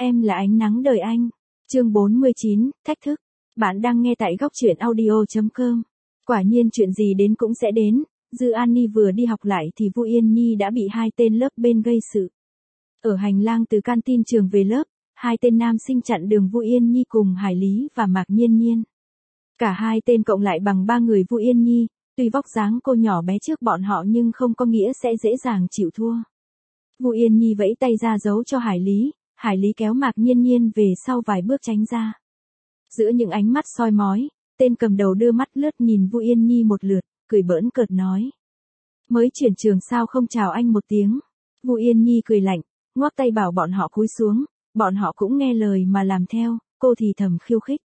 Em là ánh nắng đời anh. Chương 49, thách thức. Bạn đang nghe tại góc truyện audio.com. Quả nhiên chuyện gì đến cũng sẽ đến. Dư An Ni vừa đi học lại thì Vu Yên Nhi đã bị hai tên lớp bên gây sự. Ở hành lang từ canteen trường về lớp, hai tên nam sinh chặn đường Vu Yên Nhi cùng Hải Lý và Mạc Nhiên Nhiên. Cả hai tên cộng lại bằng 3 người Vu Yên Nhi, tuy vóc dáng cô nhỏ bé trước bọn họ nhưng không có nghĩa sẽ dễ dàng chịu thua. Vu Yên Nhi vẫy tay ra giấu cho Hải Lý kéo Mạc Nhiên Nhiên về sau vài bước tránh ra. Giữa những ánh mắt soi mói, tên cầm đầu đưa mắt lướt nhìn Vu Yên Nhi một lượt, cười bỡn cợt nói. Mới chuyển trường sao không chào anh một tiếng. Vu Yên Nhi cười lạnh, ngoắc tay bảo bọn họ cúi xuống, bọn họ cũng nghe lời mà làm theo, cô thì thầm khiêu khích.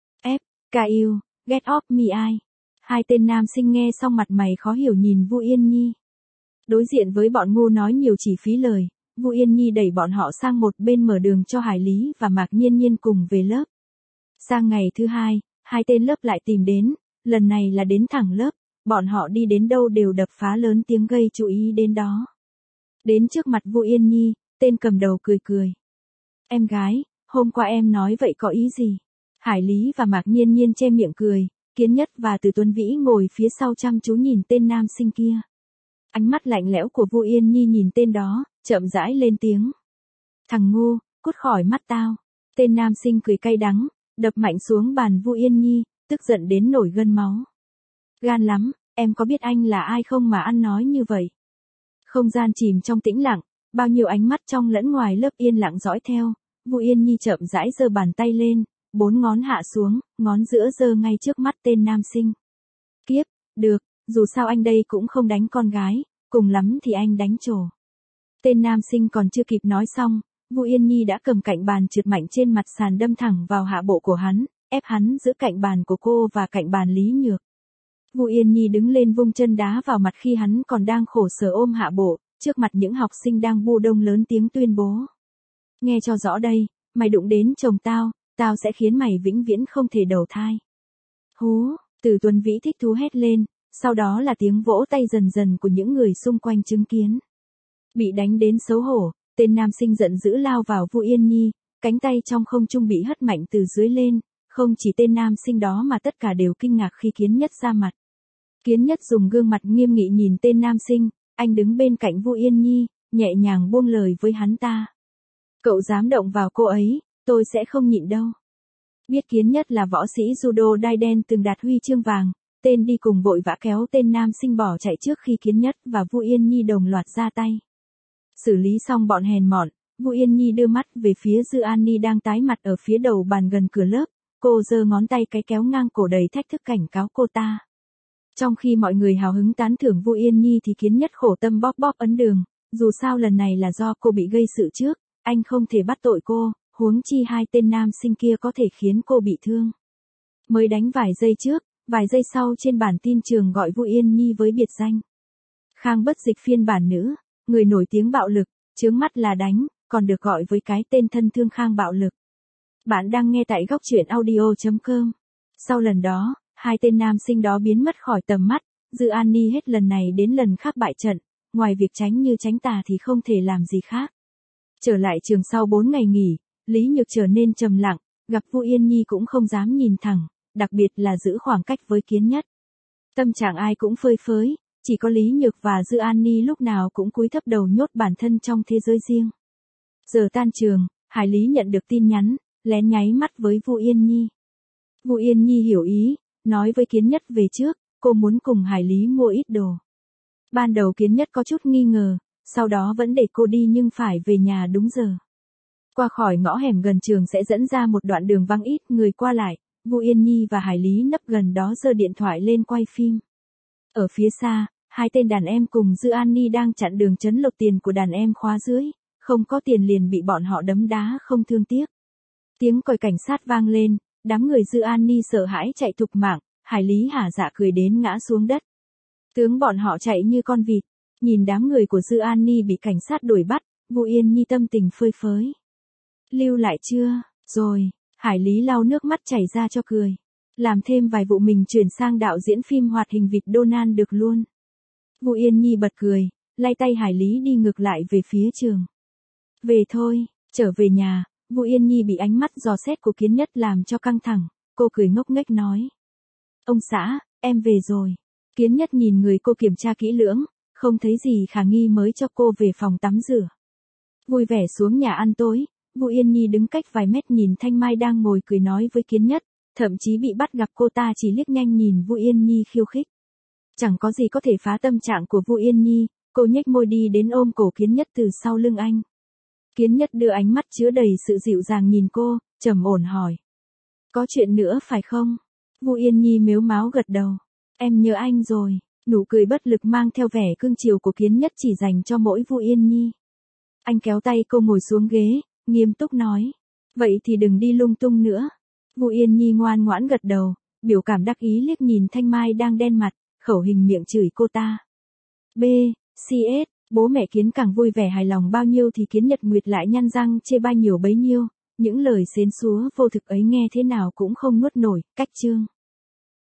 F.K.U. Get off me I. Hai tên nam sinh nghe xong mặt mày khó hiểu nhìn Vu Yên Nhi. Đối diện với bọn ngu nói nhiều chỉ phí lời, Vu Yên Nhi đẩy bọn họ sang một bên mở đường cho Hải Lý và Mạc Nhiên Nhiên cùng về lớp. Sang ngày thứ hai, hai tên lớp lại tìm đến, lần này là đến thẳng lớp, bọn họ đi đến đâu đều đập phá lớn tiếng gây chú ý đến đó. Đến trước mặt Vu Yên Nhi, tên cầm đầu cười cười. Em gái, hôm qua em nói vậy có ý gì? Hải Lý và Mạc Nhiên Nhiên che miệng cười, Kiến Nhất và Từ Tuấn Vĩ ngồi phía sau chăm chú nhìn tên nam sinh kia. Ánh mắt lạnh lẽo của Vu Yên Nhi nhìn tên đó, chậm rãi lên tiếng. Thằng ngu, cút khỏi mắt tao. Tên nam sinh cười cay đắng, đập mạnh xuống bàn Vu Yên Nhi, tức giận đến nổi gân máu. Gan lắm, em có biết anh là ai không mà ăn nói như vậy? Không gian chìm trong tĩnh lặng, bao nhiêu ánh mắt trong lẫn ngoài lớp yên lặng dõi theo. Vu Yên Nhi chậm rãi giơ bàn tay lên, 4 ngón hạ xuống, ngón giữa giơ ngay trước mắt tên nam sinh. Kiếp, được, dù sao anh đây cũng không đánh con gái, cùng lắm thì anh đánh trổ. Tên nam sinh còn chưa kịp nói xong, Vu Yên Nhi đã cầm cạnh bàn trượt mạnh trên mặt sàn đâm thẳng vào hạ bộ của hắn, ép hắn giữa cạnh bàn của cô và cạnh bàn Lý Nhược. Vu Yên Nhi đứng lên vung chân đá vào mặt khi hắn còn đang khổ sở ôm hạ bộ, trước mặt những học sinh đang bu đông lớn tiếng tuyên bố. Nghe cho rõ đây, mày đụng đến chồng tao sẽ khiến mày vĩnh viễn không thể đầu thai. Hú, Từ Tuấn Vĩ thích thú hét lên, sau đó là tiếng vỗ tay dần dần của những người xung quanh chứng kiến. Bị đánh đến xấu hổ, tên nam sinh giận dữ lao vào Vu Yên Nhi, cánh tay trong không trung bị hất mạnh từ dưới lên, không chỉ tên nam sinh đó mà tất cả đều kinh ngạc khi Kiến Nhất ra mặt. Kiến Nhất dùng gương mặt nghiêm nghị nhìn tên nam sinh, anh đứng bên cạnh Vu Yên Nhi, nhẹ nhàng buông lời với hắn ta. Cậu dám động vào cô ấy, tôi sẽ không nhịn đâu. Biết Kiến Nhất là võ sĩ judo đai đen từng đạt huy chương vàng, tên đi cùng vội vã kéo tên nam sinh bỏ chạy trước khi Kiến Nhất và Vu Yên Nhi đồng loạt ra tay. Xử lý xong bọn hèn mọn, Vu Yên Nhi đưa mắt về phía Dư An Ni đang tái mặt ở phía đầu bàn gần cửa lớp, cô giơ ngón tay cái kéo ngang cổ đầy thách thức cảnh cáo cô ta. Trong khi mọi người hào hứng tán thưởng Vu Yên Nhi thì Kiến Nhất khổ tâm bóp bóp ấn đường, dù sao lần này là do cô bị gây sự trước, anh không thể bắt tội cô, huống chi hai tên nam sinh kia có thể khiến cô bị thương. Mới đánh vài giây trước, vài giây sau trên bản tin trường gọi Vu Yên Nhi với biệt danh Khang Bất Dịch phiên bản nữ, người nổi tiếng bạo lực, chướng mắt là đánh, còn được gọi với cái tên thân thương Khang bạo lực. Bạn đang nghe tại góc truyện audio.com. Sau lần đó, hai tên nam sinh đó biến mất khỏi tầm mắt, Dư An Ni hết lần này đến lần khác bại trận, ngoài việc tránh như tránh tà thì không thể làm gì khác. Trở lại trường sau 4 ngày nghỉ, Lý Nhược trở nên trầm lặng, gặp Vu Yên Nhi cũng không dám nhìn thẳng, đặc biệt là giữ khoảng cách với Kiến Nhất. Tâm trạng ai cũng phơi phới, chỉ có Lý Nhược và Dư An Ni lúc nào cũng cúi thấp đầu nhốt bản thân trong thế giới riêng. Giờ tan trường, Hải Lý nhận được tin nhắn, lén nháy mắt với Vu Yên Nhi. Vu Yên Nhi hiểu ý, nói với Kiến Nhất về trước, cô muốn cùng Hải Lý mua ít đồ. Ban đầu Kiến Nhất có chút nghi ngờ, sau đó vẫn để cô đi nhưng phải về nhà đúng giờ. Qua khỏi ngõ hẻm gần trường sẽ dẫn ra một đoạn đường vắng ít người qua lại, Vu Yên Nhi và Hải Lý nấp gần đó giơ điện thoại lên quay phim. Ở phía xa, hai tên đàn em cùng Dư An Ni đang chặn đường trấn lột tiền của đàn em khóa dưới, không có tiền liền bị bọn họ đấm đá không thương tiếc. Tiếng còi cảnh sát vang lên, đám người Dư An Ni sợ hãi chạy thục mạng, Hải Lý hả dạ cười đến ngã xuống đất. Tướng bọn họ chạy như con vịt, nhìn đám người của Dư An Ni bị cảnh sát đuổi bắt, Vu Yên Nhi tâm tình phơi phới. Lưu lại chưa? Rồi, Hải Lý lau nước mắt chảy ra cho cười. Làm thêm vài vụ mình chuyển sang đạo diễn phim hoạt hình vịt Donald được luôn. Vu Yên Nhi bật cười, lay tay Hải Lý đi ngược lại về phía trường. Về thôi, trở về nhà, Vu Yên Nhi bị ánh mắt dò xét của Kiến Nhất làm cho căng thẳng, cô cười ngốc nghếch nói. Ông xã, em về rồi. Kiến Nhất nhìn người cô kiểm tra kỹ lưỡng, không thấy gì khả nghi mới cho cô về phòng tắm rửa. Vui vẻ xuống nhà ăn tối, Vu Yên Nhi đứng cách vài mét nhìn Thanh Mai đang ngồi cười nói với Kiến Nhất, thậm chí bị bắt gặp cô ta chỉ liếc nhanh nhìn Vu Yên Nhi khiêu khích. Chẳng có gì có thể phá tâm trạng của Vu Yên Nhi, cô nhếch môi đi đến ôm cổ Kiến Nhất từ sau lưng anh. Kiến Nhất đưa ánh mắt chứa đầy sự dịu dàng nhìn cô, trầm ổn hỏi. Có chuyện nữa phải không? Vu Yên Nhi mếu máo gật đầu. Em nhớ anh rồi. Nụ cười bất lực mang theo vẻ cương chiều của Kiến Nhất chỉ dành cho mỗi Vu Yên Nhi. Anh kéo tay cô ngồi xuống ghế, nghiêm túc nói. Vậy thì đừng đi lung tung nữa. Vu Yên Nhi ngoan ngoãn gật đầu, biểu cảm đắc ý liếc nhìn Thanh Mai đang đen mặt, khẩu hình miệng chửi cô ta. B, CS, bố mẹ Kiến càng vui vẻ hài lòng bao nhiêu thì Kiến Nhật Nguyệt lại nhăn răng chê bai nhiều bấy nhiêu, những lời xến xúa vô thực ấy nghe thế nào cũng không nuốt nổi, cách chương.